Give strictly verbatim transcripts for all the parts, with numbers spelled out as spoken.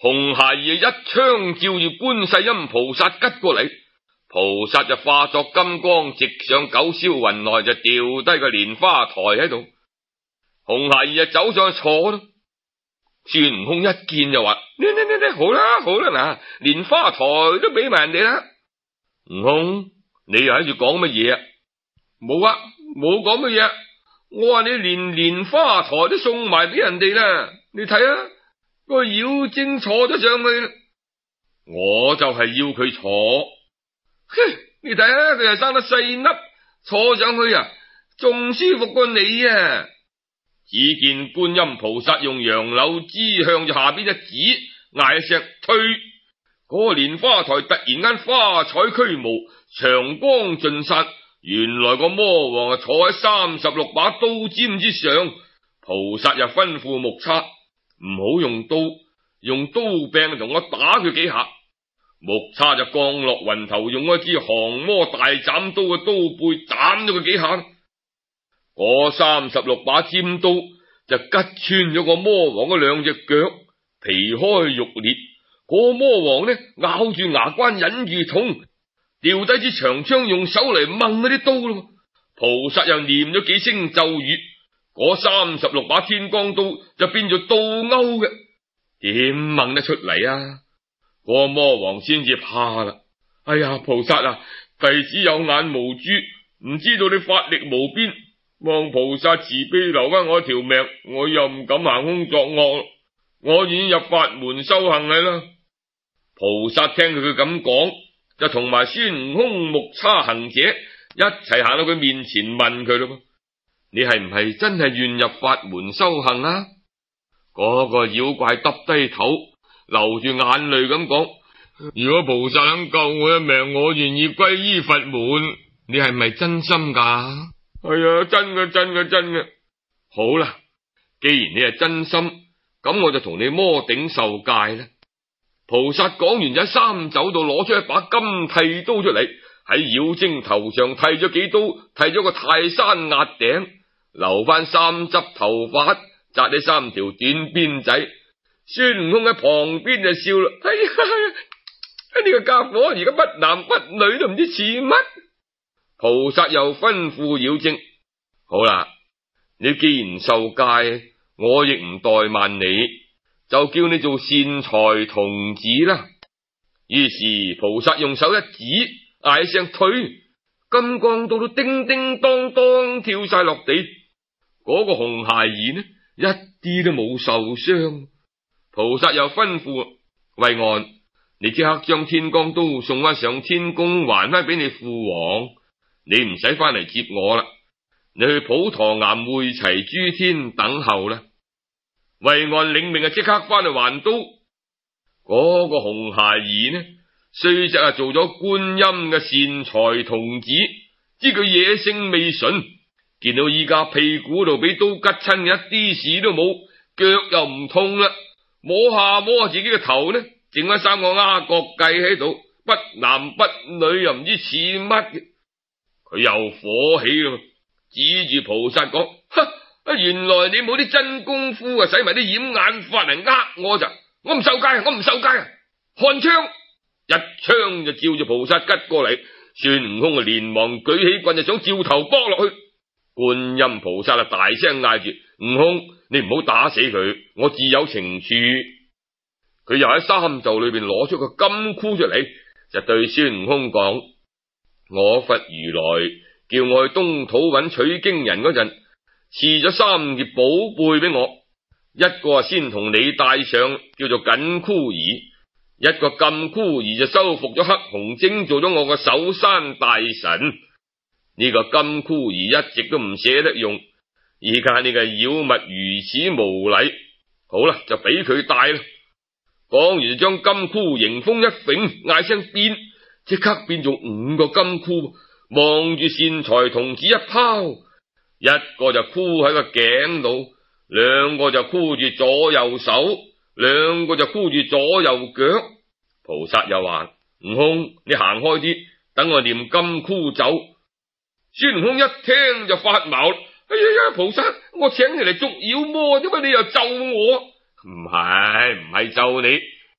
紅孩兒一槍照住觀世音菩薩吉過嚟，菩薩就化作金光直上九霄雲內，就掉低個蓮花台喺度。紅孩兒就走上去坐咯。孫悟空一見就話：呢呢呢呢，好啦好啦，嗱，蓮花台都俾埋人哋啦。悟空，你又喺度講乜嘢啊？冇啊，冇講乜嘢。我話你連蓮花台都送埋俾人哋啦，你睇啊，個妖精坐咗上去啦。我就係要佢坐。哼，你睇啊，佢又生得細粒，坐上去啊，仲舒服過你啊！只見觀音菩薩用楊柳枝向住下邊一指，嗌一聲退，嗰個蓮花台突然間花彩驅毛，長光盡殺。原來個魔王啊坐喺三十六把刀尖之上，菩薩又吩咐木叉唔好用刀，用刀柄同我打佢幾下。木叉就降落雲頭，用一支降魔大斬刀嘅刀背斬咗佢幾下。嗰三十六把尖刀就吉穿咗個魔王嘅兩隻腳，皮開肉裂。嗰個魔王呢咬住牙關忍住痛，掉低支長槍，用手嚟掹嗰啲刀咯。菩薩又念咗幾聲咒語，嗰三十六把天光刀就變做倒鈎嘅，點掹得出嚟啊？嗰個魔王先至怕啦。哎呀，菩薩啊，弟子有眼無珠，唔知道你法力無邊，望菩薩慈悲留翻我條命，我又唔敢行凶作惡，我已經入法門修行嚟啦。菩薩聽佢咁講，就同埋孫悟空、木叉行者一齊行到佢面前問佢咯：你係唔係真係願入法門修行啊？嗰個妖怪耷低頭，流住眼淚咁講：如果菩薩肯救我一命，我願意歸依佛門。你係咪真心噶？係啊，真嘅，真嘅，真嘅。好啦，既然你係真心，咁我就同你摩頂受戒啦。菩薩講完就喺三袖度攞出一把金剃刀出嚟，喺妖精頭上剃咗幾刀，剃咗個泰山壓頂，留翻三執頭髮，紮起三條短辮仔。孫悟空喺旁邊就笑啦：哎呀，呢個家伙而家不男不女都唔知似乜。菩薩又吩咐妖精：好啦，你既然受戒，我亦唔怠慢你，就叫你做善財童子啦。於是菩薩用手一指，嗌聲退，金光刀都叮叮當當跳晒落地。嗰個紅孩兒呢，一啲都冇受傷。菩薩又吩咐慧岸，你即刻將天光刀送翻上天宮，還翻俾你父王。你唔使翻嚟接我啦，你去普陀岩會齊諸天等候啦。慧岸領命啊，即刻翻去還刀。嗰個紅孩兒呢，雖則係做咗觀音嘅善財童子，知佢野性未純，見到依家屁股度俾刀吉親，一啲事都冇，腳又唔痛啦，摸下摸下自己嘅頭呢，剩翻三個鴉角計喺度，不男不女又唔知似乜嘅。佢又火起咯，指住菩薩講：哈！原來你冇啲真功夫啊，使埋啲掩眼法嚟呃我咋？我唔受戒，我唔受戒啊！看槍，一槍就照住菩薩吉過嚟。孫悟空啊，連忙舉起棍就想照頭搏落去。觀音菩薩啊，大聲嗌住：悟空，你唔好打死佢，我自有情處。佢又喺三袖裏邊攞出個金箍出嚟，就對孫悟空講：我佛如來叫我去東土揾取經人嗰陣，賜咗三件寶貝俾我，一個啊先同你帶上，叫做緊箍兒；一個禁箍兒就收服咗黑熊精，做咗我個守山大神。呢個禁箍兒一直都唔捨得用，而家呢個妖物如此無禮，好啦，就俾佢帶啦。講完就將金箍迎風一揈，嗌聲變，即刻變做五個金箍，望住善財童子一拋，一個就箍喺個頸度，兩個就箍住左右手，兩個就箍住左右腳。菩薩又話：悟空，你行開啲，等我念金箍咒。孫悟空一聽就發毛，哎呀呀，菩薩，我請你嚟捉妖魔，點解你又咒我？唔係唔係咒你，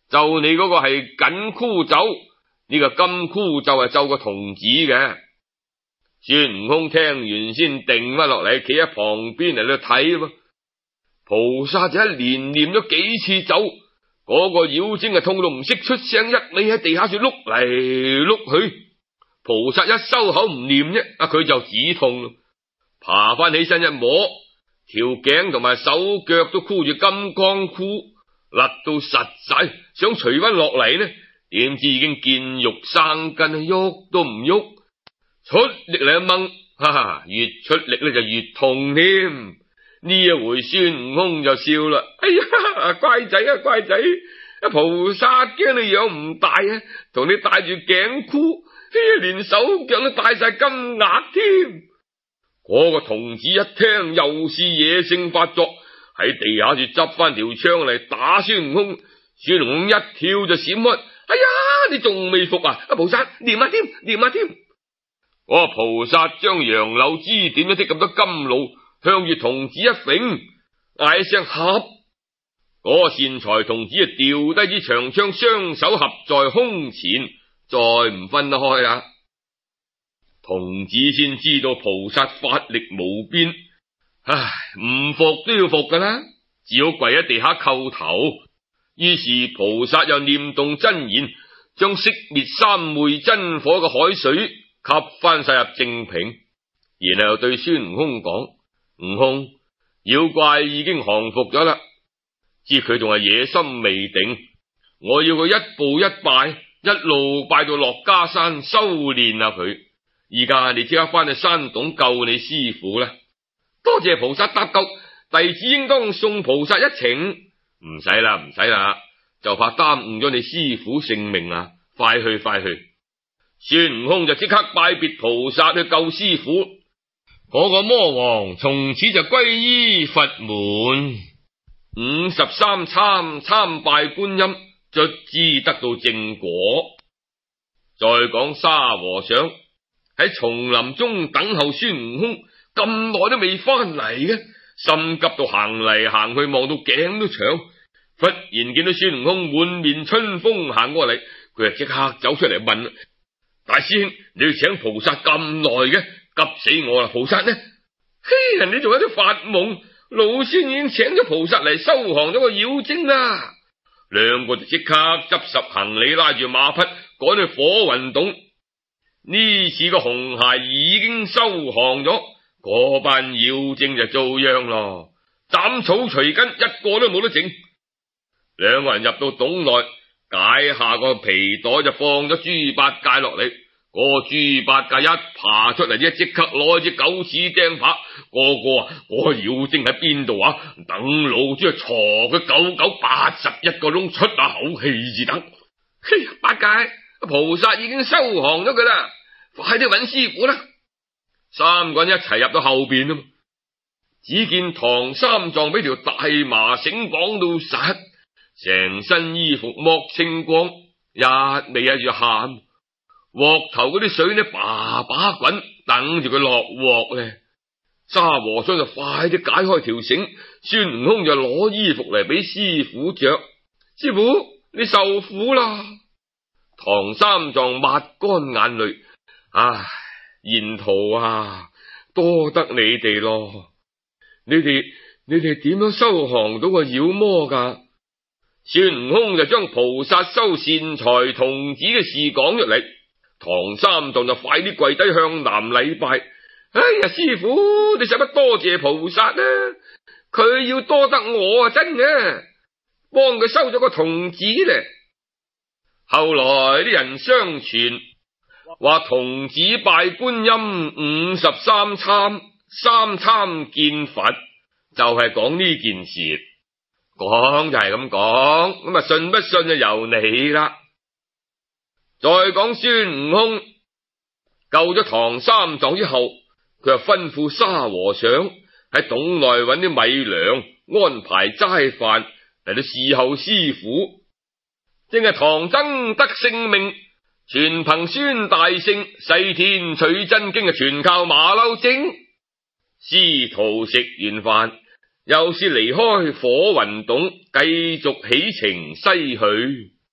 奏你嗰個係緊箍咒，呢、這個金箍咒係奏個童子嘅。孫悟空聽完先定翻落嚟，企喺旁邊嚟度睇咯。菩薩就一連念咗幾次咒，嗰、那個妖精啊痛到唔識出聲，一味喺地下處碌嚟碌去。菩薩一收口唔念啫，啊佢就止痛咯，爬翻起身一摸，條頸同埋手腳都箍住金剛箍，勒到實晒，想除翻落嚟呢，點知已經見肉生根，喐都唔喐，出力嚟一掹，哈哈，越出力咧就越痛添。呢一回孫悟空就笑啦，哎呀，乖仔啊乖仔，菩薩驚你養唔大啊，同你戴住頸箍，連手腳都戴晒金額添。嗰個童子一聽又是野性發作，喺地下處執翻條槍嚟打孫悟空。孫悟空一跳就閃開，哎呀，你仲未服啊？阿菩薩念下添，念下添。嗰個菩薩將楊柳枝點咗啲咁多甘露，向住童子一揈，嗌一聲合。嗰個善財童子啊掉低支長槍，雙手合在胸前，再唔分得開啦。童子先知道菩薩法力無邊，唉，唔服都要服噶啦，只好跪喺地下叩頭。於是菩薩又念動真言，將熄滅三昧真火嘅海水吸翻晒入淨瓶，然後對孫悟空講：悟空，妖怪已經降服咗啦，知佢仲係野心未定，我要佢一步一拜，一路拜到落家山修煉下佢。而家你即刻翻去山洞救你師父啦！多謝菩薩搭救，弟子應當送菩薩一程。唔使啦，唔使啦，就怕耽誤咗你師父性命啊！快去快去！孫悟空就即刻拜別菩薩去救師父。嗰個魔王從此就歸依佛門，五十三參參拜觀音，卒之得到正果。再講沙和尚喺叢林中等候孫悟空，咁耐都未翻嚟嘅，心急到行嚟行去，望到頸都長。忽然見到孫悟空滿面春風行過嚟，佢就即刻走出嚟問：大師兄，你要請菩薩咁耐嘅，急死我啦！菩薩呢？嘿，人哋仲有啲發夢，老仙已經請咗菩薩嚟收降咗個妖精啦。兩個就即刻執拾行李，拉住馬匹趕去火雲洞。呢次個紅孩已經收降咗，嗰班妖精就遭殃咯，斬草除根，一個都冇得整。兩個人入到洞內，解下個皮袋就放咗豬八戒落嚟。個豬八戒一爬出嚟，一即刻攞支狗屎釘耙，個個啊，嗰個妖精喺邊度啊？等老豬去鋤佢九九八十一個窿，出下口氣至得。嘿，八戒，菩薩已經收降咗佢啦，快啲揾師傅啦！三個人一齊入到後邊啊，只見唐三藏俾條大麻繩綁到實，成身衣服剝清光，一味喺住喊。鑊頭嗰啲水呢，把把滾，等住佢落鑊咧。沙和尚就快啲解開條繩，孫悟空就攞衣服嚟俾師傅着。師傅，你受苦啦！唐三藏抹乾眼淚，唉，沿途啊，多得你哋咯。你哋你哋點樣收降到個妖魔噶？孫悟空就將菩薩收善財童子嘅事講出嚟。唐三藏就快啲跪低向南禮拜。哎呀，師傅，你使乜多謝菩薩啊？佢要多得我啊，真嘅，幫佢收咗個童子咧。後來啲人相傳話，童子拜觀音五十三參，三參見佛，就係講呢件事。講就係咁講，咁啊信不信就由你啦。再講孫悟空救咗唐三藏之後，佢就吩咐沙和尚喺洞內揾啲米糧，安排齋飯嚟到侍候師傅。正係唐僧得性命，全憑孫大聖西天取真經，全靠馬騮精。師徒食完飯，又是離開火雲洞，繼續起程西去。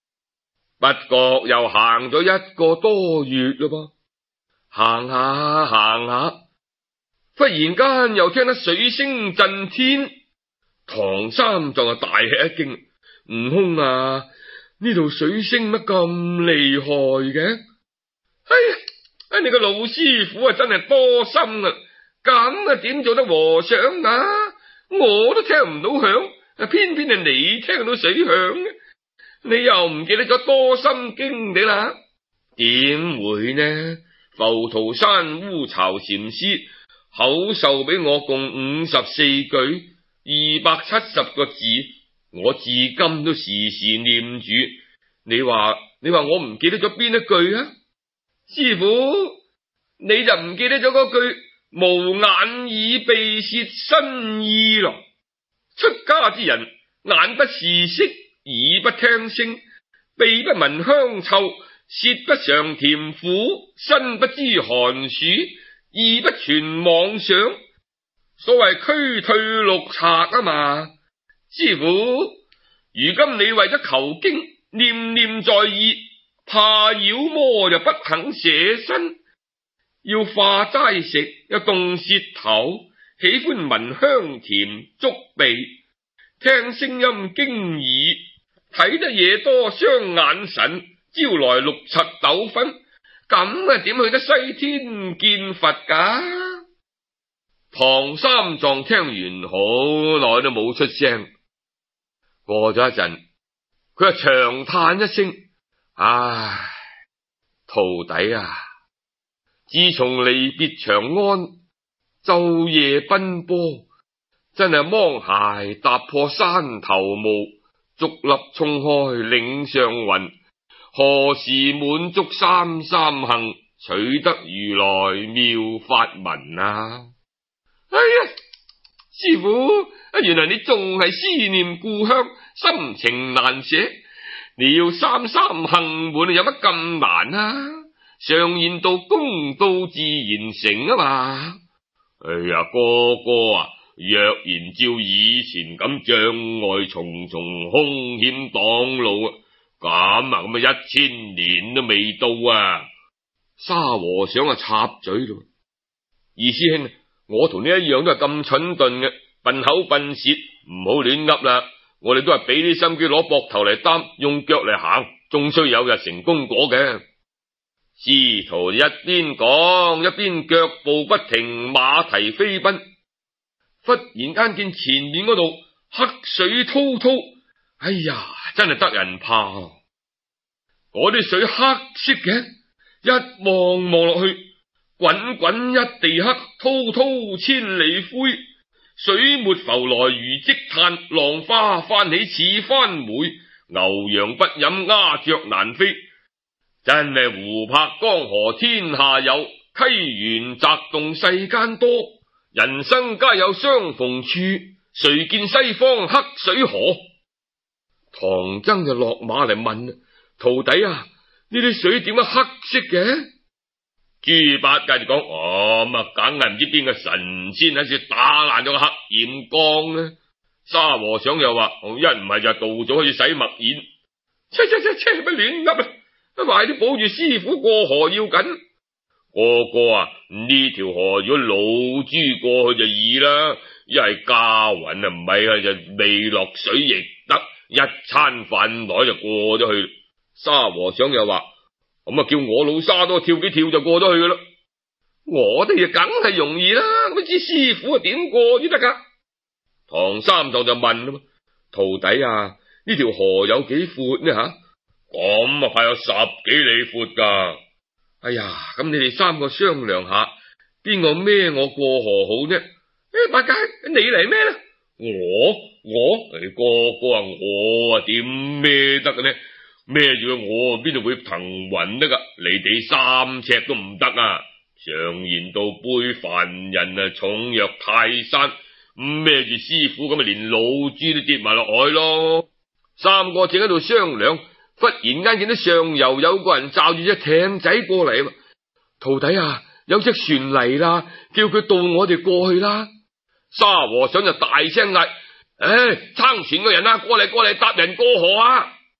不覺又行咗一個多月嘞噃，行下行下，忽然間又聽得水聲震天，唐三藏就大吃一驚，悟空啊，呢度水聲乜咁厲害嘅？哎呀，啊你個老師傅啊真係多心啊，咁啊點做得和尚啊？我都聽唔到響，偏偏係你聽到水響，你又唔記得咗多心經你啦？點會呢？浮屠山烏巢禪師口授俾我共五十四句二百七十個字，我至今都時時念住。你話你話我唔記得咗邊一句啊？師傅，你就唔記得咗嗰句無眼耳鼻舌身意咯？出家之人，眼不視色，耳不聽聲，鼻不聞香臭，舌不嘗甜苦，身不知寒暑，意不存妄想，所謂驅退六賊啊嘛。師傅，如今你為咗求經，念念在意，怕妖魔就不肯捨身，要化齋食又動舌頭，喜歡聞香甜觸鼻，聽聲音經耳，睇得嘢多傷眼神，招來六塵糾紛，咁啊點去得西天見佛噶？唐三藏聽完好耐都冇出聲，過咗一陣，佢就長嘆一聲：唉，徒弟啊，自從離別長安，晝夜奔波，真係芒鞋踏破山頭霧，竹笠衝開嶺上雲，何時滿足三三行，取得如來妙法門啊？哎呀，師父，原來你仲係思念故鄉，心情難捨。你要三三行滿有乜咁難啊？常言道，功到自然成啊嘛。哎呀，哥哥啊，若然照以前咁障礙重重，凶險擋路啊，咁啊咁啊一千年都未到啊！沙和尚啊插嘴咯，二師兄，我同你一樣都係咁蠢鈍嘅，笨口笨舌，唔好亂噏啦。我哋都係俾啲心機攞膊頭嚟擔，用腳嚟行，終須有日成功果嘅。師徒一邊講一邊腳步不停，馬蹄飛奔。忽然間見前面嗰度黑水滔滔，哎呀，真係得人怕。嗰啲水黑色嘅，一望望落去，滾滾一地黑，滔滔千里灰。水沫浮來如積炭，浪花翻起似番梅，牛羊不飲，鴉雀難飛。真係湖泊江河天下有，溪源澤洞世間多。人生皆有相逢處，誰見西方黑水河？唐僧就落馬嚟問：徒弟啊，呢啲水點解黑色嘅？豬八戒就講：哦，咁啊，梗係唔知邊個神仙喺處打爛咗個黑鹽缸呢。沙和尚又話：一唔係就倒咗去洗墨硯。切切切切，乜亂噏啊！快啲保住師傅過河要緊。哥哥啊，呢條河如果老豬過去就易啦，一係加匀啊，唔係啊就未落水亦得，一餐飯袋就過咗去。沙和尚又話：咁啊，叫我老沙多跳幾跳就過咗去噶啦。我哋就梗係容易啦，咁知師傅啊點過先得噶？唐三藏就問啦：徒弟啊，呢條河有幾闊呢吓？咁啊，快有十幾里闊噶。哎呀，咁你哋三個商量下，邊個孭我過河好呢？誒，八戒，你嚟孭啦！我我，誒，哥哥啊，我啊點孭得嘅呢？孭住我邊度會騰雲得噶？你哋三尺都唔得啊！常言道，背凡人啊，重若泰山。孭住師傅咁啊，連老豬都跌埋落海咯。三個正喺度商量，忽然間見到上游有個人罩住隻艇仔過嚟。徒弟啊，有隻船嚟啦，叫佢渡我哋過去啦。沙和尚就大聲嗌：唉，撐船嘅人啊，過嚟過嚟，搭人過河啊！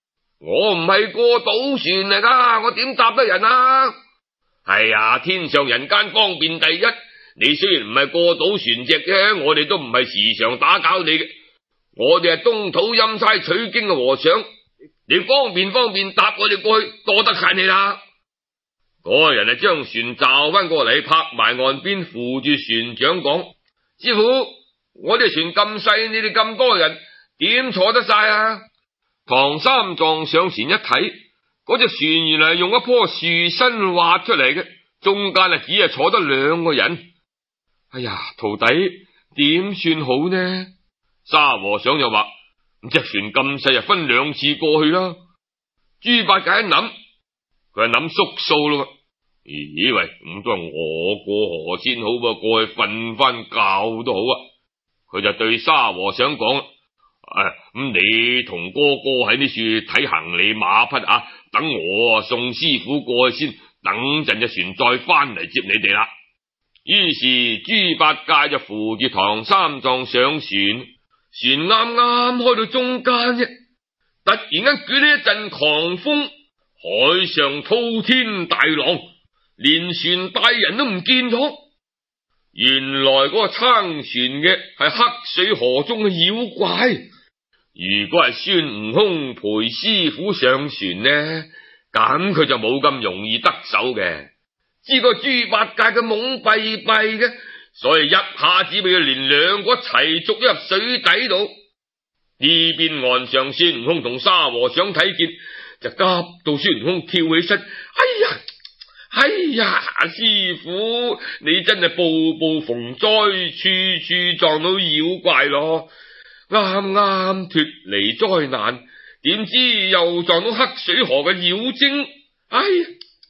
我唔係過島船嚟噶，我點答得人啊？係啊，天上人間方便第一。你雖然唔係過島船隻啫，我哋都唔係時常打攪你嘅。我哋係東土陰差取經嘅和尚，你方便方便搭我哋過去，多得晒你啦。嗰個人係將船罩翻過嚟，拍埋岸邊，扶住船長講：師傅，我哋船咁細，你哋咁多人，點坐得晒啊？唐三藏上前一睇，嗰隻船原來係用一棵樹身挖出嚟嘅，中間啊只係坐得兩個人。哎呀，徒弟點算好呢？沙和尚又話：隻船咁細，分兩次過去啦。豬八戒一諗，佢係諗縮數咯。咦喂，咁都係我過河先好噃，過去瞓翻覺都好啊。佢就對沙和尚講：誒、哎，咁你同哥哥喺呢處睇行李馬匹啊，等我送師傅過去先，等陣隻船再翻嚟接你哋啦。於是豬八戒就扶住唐三藏上船，船啱啱開到中間啫，突然間捲起一陣狂風，海上滔天大浪，連船帶人都唔見咗。原來嗰個撐船嘅係黑水河中嘅妖怪。如果係孫悟空陪師傅上船呢，咁佢就冇咁容易得手嘅。知個豬八戒嘅懵閉閉嘅，所以一下子俾佢連兩個一齊捉咗入水底度。呢邊岸上孫悟空同沙和尚睇見，就急到孫悟空跳起身。哎呀，哎呀，師傅，你真係步步逢災，處處撞到妖怪咯。啱啱脫離災難，點知又撞到黑水河嘅妖精。哎呀！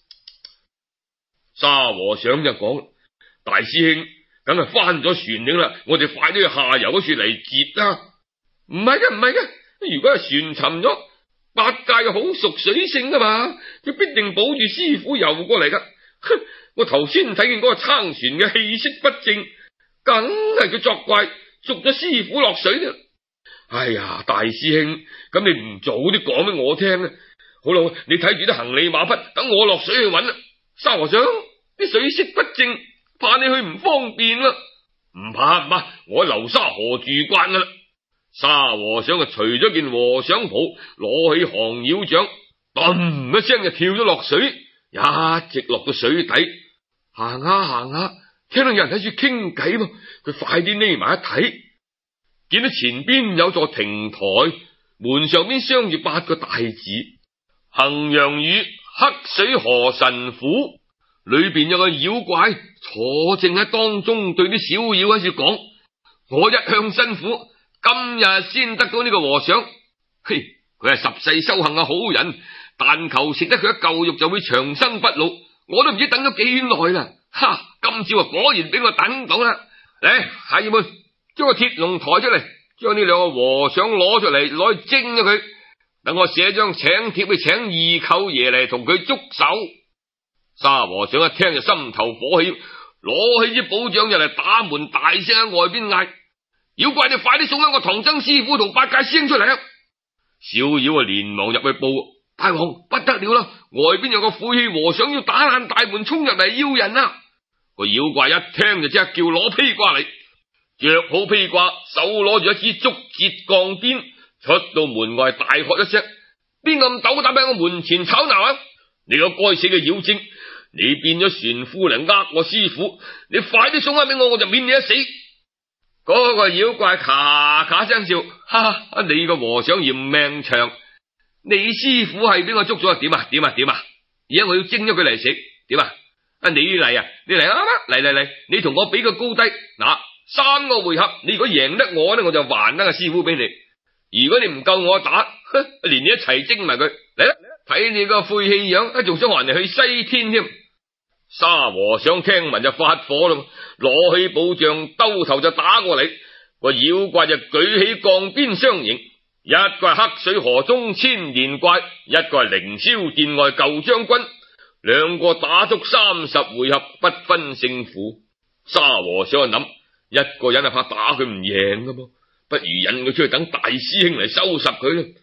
沙和尚就講：大師兄，梗係翻咗船頂啦，我哋快啲去下游嗰處嚟截啦。唔係嘅，唔係嘅，如果係船沉咗，八戒又好熟水性噶嘛，佢必定保住師傅游過嚟噶。哼，我頭先睇見嗰個撐船嘅氣息不正，梗係佢作怪，捉咗師傅落水啦。哎呀，大師兄，咁你唔早啲講俾我聽啊？好啦，你睇住啲行李馬匹，等我落水去揾啦。沙和尚，啲水色不正，怕你去唔方便啦。唔怕唔怕，我喺流沙河住慣噶啦。沙和尚就除咗件和尚袍，攞起降妖掌，咚一聲就跳咗落水，一直落到水底。行下行下，聽到有人喺處傾偈噃，佢快啲匿埋一睇，見到前邊有座亭台，門上邊鑲住八個大字：衡陽縣黑水河神府。裏邊有個妖怪坐正喺當中，對啲小妖喺處講：我一向辛苦，今日先得到呢個和尚。嘿，佢係十世修行嘅好人，但求食得佢一嚿肉就會長生不老。我都唔知等咗幾耐啦。哈，今朝啊果然俾我等到啦。嚟，孩兒們，將個鐵籠抬出嚟，將呢兩個和尚攞出嚟，攞去蒸咗佢。等我寫張請帖去請二舅爺嚟同佢捉手。沙和尚一聽就心頭火起，攞起支寶杖就嚟打門，大聲喺外邊嗌：妖怪，你快啲送翻個唐僧師傅同八戒師兄出嚟啊！小妖啊連忙入去報：大王不得了啦，外邊有個晦氣和尚要打爛大門衝入嚟要人啦！個妖怪一聽就即刻叫攞披掛嚟，着好披掛，手攞住一支竹節鋼鞭，出到門外大喝一聲：邊個咁斗膽喺我門前吵鬧啊！你個該死嘅妖精，你變咗船夫嚟呃我師傅，你快啲送翻俾我，我就免你一死。嗰、那個妖怪咔咔聲笑：哈哈，你個和尚嫌命長，你師傅係俾我捉咗，點啊點啊點啊！而家我要蒸咗佢嚟食，點啊？啊你嚟啊，你嚟啊，嚟嚟嚟，你同我比個高低。嗱，三個回合，你如果贏得我呢，我就還得個師傅俾你；如果你唔夠我打，連你一齊蒸埋佢。嚟啦！睇你個晦氣樣，仲想還你去西天添。沙和尚聽聞就發火啦，攞起寶杖兜頭就打過嚟。個妖怪就舉起鋼鞭相迎，一個係黑水河中千年怪，一個係凌霄殿外舊將軍，兩個打足三十回合不分勝負。沙和尚就諗，一個人係怕打佢唔贏噶噃，不如引佢出去等大師兄嚟收拾佢啦。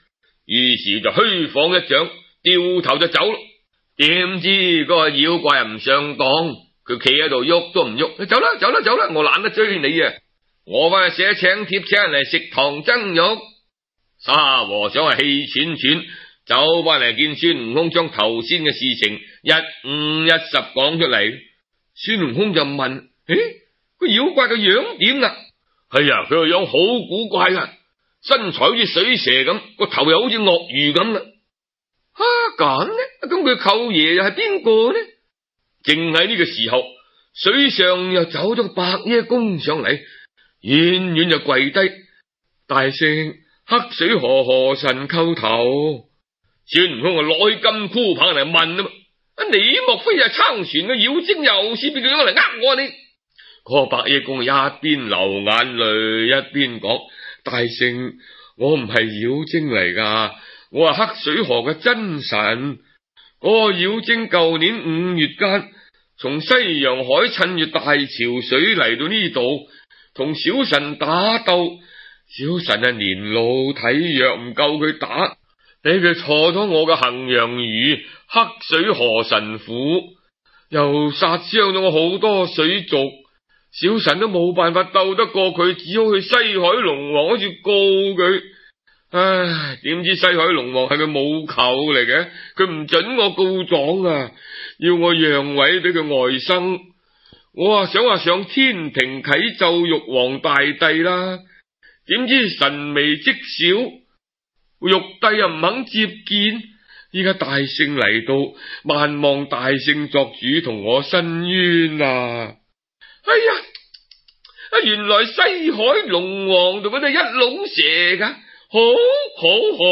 於是就虛晃一掌，掉頭就走咯。點知嗰個妖怪又唔上當，佢企喺度喐都唔喐，走啦走啦走啦，我懶得追你啊！我翻去寫請帖請人嚟食唐僧肉。沙和尚係氣喘喘，走翻嚟見孫悟空，將頭先嘅事情一五一十講出嚟。孫悟空就問：誒，個妖怪個樣點啊？哎呀，佢個樣好古怪啊，身材好似水蛇咁，個頭又好似鱷魚咁啊！啊咁呢？咁佢舅爺又係邊個呢？正喺呢個時候，水上又走咗個白耶公上嚟，遠遠就跪低，大聲：黑水河河神叩頭。孫悟空啊，攞起金箍棒嚟問啊嘛：你莫非係撐船嘅妖精，又是邊個樣嚟呃我啊你？嗰個白耶公一邊流眼淚一邊講：大聖，我唔係妖精嚟噶，我係黑水河嘅真神。嗰、那個妖精舊年五月間從西洋海趁住大潮水嚟到呢度，同小神打鬥。小神啊年老體弱，唔夠佢打，俾佢坐咗我嘅衡陽魚黑水河神斧，又殺傷咗我好多水族。小神都冇辦法鬥得過佢，只好去西海龍王嗰處告佢。唉，點知西海龍王係佢母舅嚟嘅，佢唔准我告狀啊，要我讓位俾佢外甥。我啊想話上天庭啟奏玉皇大帝啦，點知神微積小，玉帝又唔肯接見。依家大聖嚟到，萬望大聖作主，同我申冤啊！哎呀，啊原來西海龍王同佢哋一籠蛇噶，好好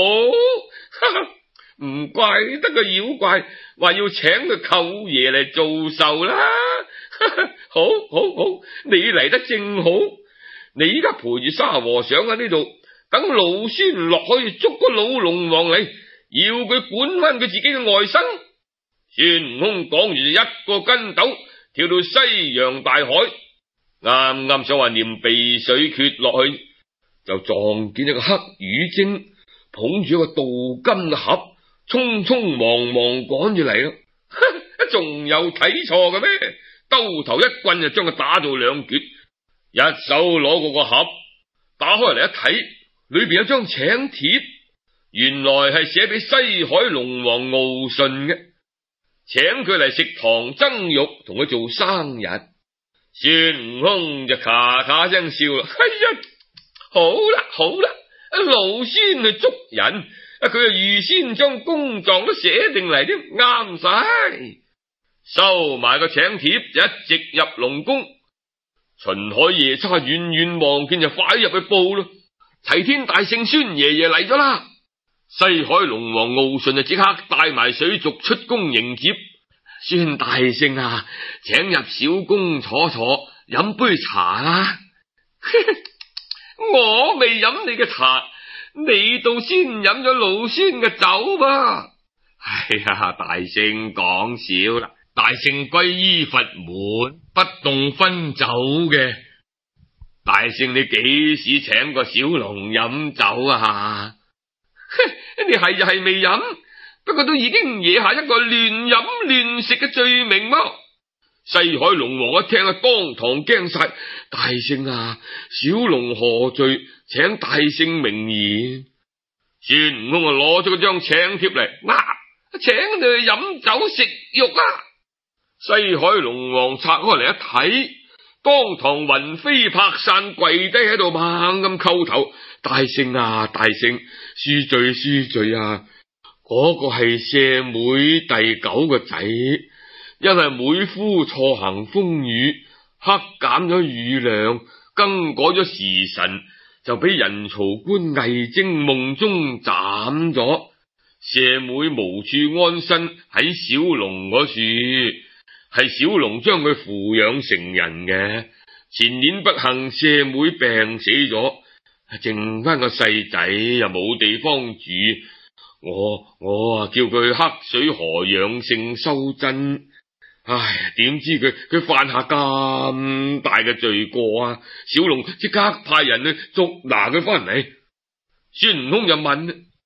好，唔怪得個妖怪話要請佢舅爺嚟做壽啦。好好好，你嚟得正好，你依家陪住沙和尚喺呢度，等老孫落去捉個老龍王嚟，要佢管翻佢自己嘅外甥。孫悟空講完就一個筋斗跳到西洋大海，啱啱想話念避水訣落去，就撞見一個黑魚精捧住一個鍍金嘅盒，匆匆忙忙趕住嚟咯。仲有睇錯嘅咩？兜頭一棍就將佢打到兩橛，一手攞過個盒，打開嚟一睇，裏邊有張請帖，原來係寫俾西海龍王敖舜嘅，請佢嚟食唐僧肉，同佢做生日。孫悟空就咔咔聲笑啦，哎呀，好啦好啦，老孫去捉人，佢就預先將公狀都寫定嚟添，啱晒。收埋個請帖就一直入龍宮。秦海夜叉遠遠望見就快入去報咯，齊天大聖孫爺爺嚟咗啦！西海龍王敖舜就即刻帶埋水族出宮迎接。孫大聖啊，請入小宮坐坐，飲杯茶啦。我未飲你嘅茶，你倒先飲咗老孫嘅酒吧。哎呀，大聖講笑啦，大聖皈依佛門，不動分酒嘅。大聖你幾時請個小龍飲酒啊？你係就係未飲，不過都已經惹下一個亂飲亂食嘅罪名咯。西海龍王一聽啊，當堂驚晒。大聖啊，小龍何罪？請大聖明言。孫悟空啊，攞咗嗰張請帖嚟，嗱、啊，請你去飲酒食肉啊！西海龍王拆開嚟一睇，當堂魂飛魄散，跪低喺度猛咁叩頭。大聖啊，大聖，恕罪恕罪啊！嗰、那個係舍妹第九個仔，因為妹夫錯行風雨，克減咗雨量，更改咗時辰，就俾人曹官魏徵夢中斬咗。舍妹無處安身，喺小龍嗰處，係小龍將佢撫養成人嘅。前年不幸舍妹病死咗，剩翻個細仔又冇地方住，我我啊叫佢黑水河養性修真。唉，點知佢佢犯下咁大嘅罪過啊！小龍即刻派人去捉拿佢翻嚟。孫悟空就問：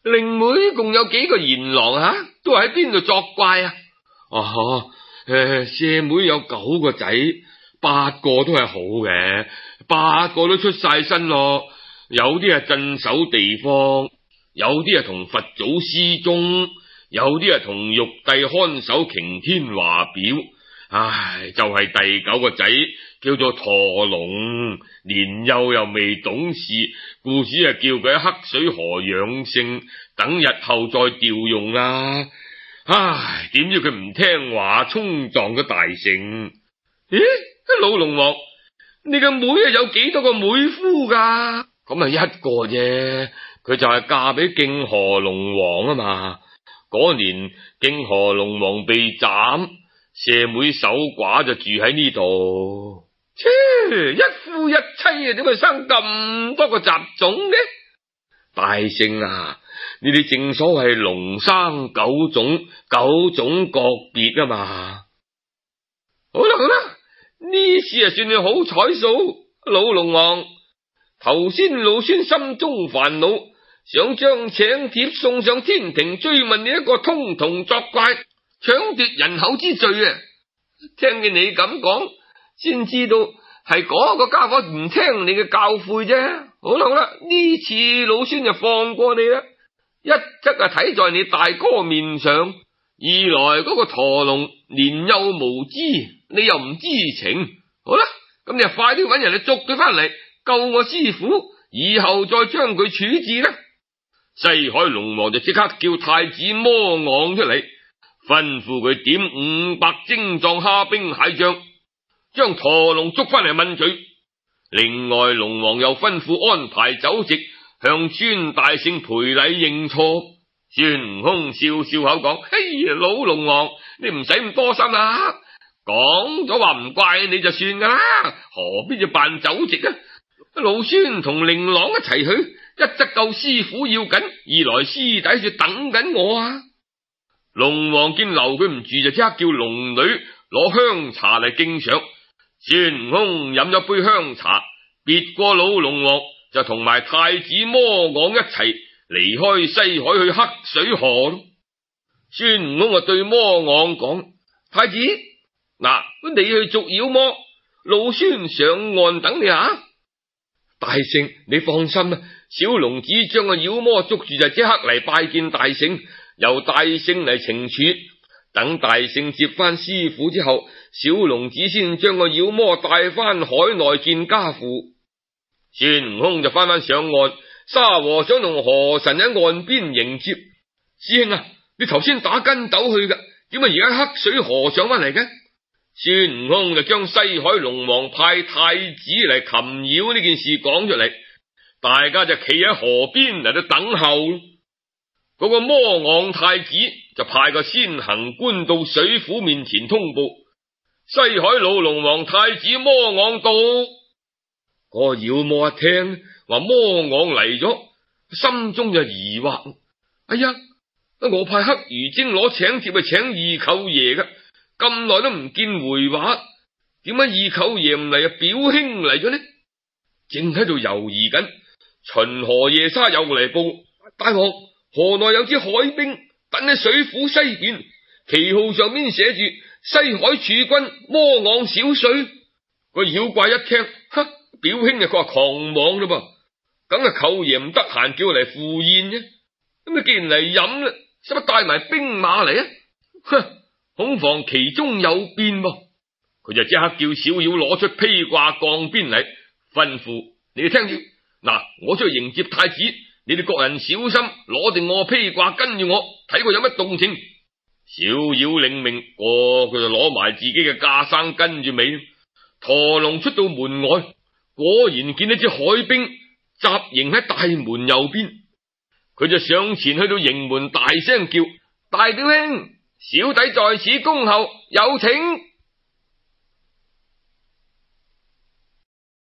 靈妹共有幾個賢郎啊？都喺邊度作怪啊？哦，誒，舍妹有九個仔，八個都係好嘅，八個都出晒身咯。有啲係鎮守地方，有啲係同佛祖師宗，有啲係同玉帝看守擎天華表。唉，就係、是、第九個仔叫做駝龍，年幼又未懂事，故此係叫佢喺黑水河養性，等日後再調用啦。唉，點知佢唔聽話，衝撞咗大聖。咦，老龍王，你嘅妹啊有幾多個妹夫噶？咁啊一個啫，佢就係嫁俾涇河龍王啊嘛。嗰年涇河龍王被斬，舍妹守寡就住喺呢度。切，一夫一妻啊，點會生咁多個雜種嘅？大聖啊，呢啲正所謂龍生九種，九種各別啊嘛。好啦好啦，呢次啊算你好彩數，老龍王。頭先老孫心中煩惱，想將請帖送上天庭追問你一個通同作怪、搶奪人口之罪啊！聽見你咁講，先知道係嗰個家伙唔聽你嘅教誨啫。好啦好啦，呢次老孫就放過你啦。一則啊睇在你大哥面上，二來嗰個駝龍年幼無知，你又唔知情。好啦，咁你就快啲搵人嚟捉佢翻嚟，救我師父，以後再將佢處置啦。西海龍王就即刻叫太子魔昂出嚟，吩咐佢點五百精壯蝦兵蟹將，將駝龍捉翻嚟問罪。另外，龍王又吩咐安排酒席，向孫大聖賠禮認錯。孫悟空笑笑口講：嘿呀，老龍王，你唔使咁多心啦，講咗話唔怪你就算噶啦，何必要辦酒席啊？老孫同令郎一齊去，一則救師父要緊，二來師弟就等緊我啊！龍王見留佢唔住，就即刻叫龍女攞香茶嚟敬上。孫悟空飲咗杯香茶，別過老龍王，就同埋太子魔昂一齊離開西海去黑水河。孫悟空就對魔昂講：太子，嗱，你去捉妖魔，老孫上岸等你啊！大聖，你放心啦，小龍子將個妖魔捉住就即刻嚟拜見大聖，由大聖嚟懲處。等大聖接翻師父之後，小龍子先將個妖魔帶翻海內見家父。孫悟空就翻返上岸，沙和尚同河神喺岸邊迎接。師兄啊，你頭先打筋斗去噶，點解而家黑水河上翻嚟嘅？孫悟空就將西海龍王派太子嚟擒妖呢件事講出嚟，大家就企喺河邊嚟到等候。嗰個魔昂太子就派個先行官到水府面前通報，西海老龍王太子魔昂到。個妖魔一聽話魔昂嚟咗，心中就疑惑：哎呀，我派黑魚精攞請帖去請二舅爺嘅，咁耐都唔見回話，點解二舅爺唔嚟啊？表兄嚟咗呢？正喺度猶豫緊，秦河夜叉又嚟報：大王，河內有支海兵等喺水府西邊，旗號上面寫住西海儲軍魔昂小水。個妖怪一聽，哼，表兄就佢話狂妄嘞噃，梗係舅爺唔得閒叫嚟赴宴啫。咁你既然嚟飲啦，使乜帶埋兵馬嚟啊？哼，恐防其中有變噃。佢就即刻叫小妖攞出披掛鋼鞭嚟，吩咐你哋聽住，嗱，我出去迎接太子，你哋各人小心，攞定我披掛跟住我，睇過有乜動靜。小妖領命，個個就攞埋自己嘅架生跟住尾。駝龍出到門外，果然見一支海兵集營喺大門右邊。佢就上前去到營門，大聲叫：大表兄，小弟在此恭候，有請。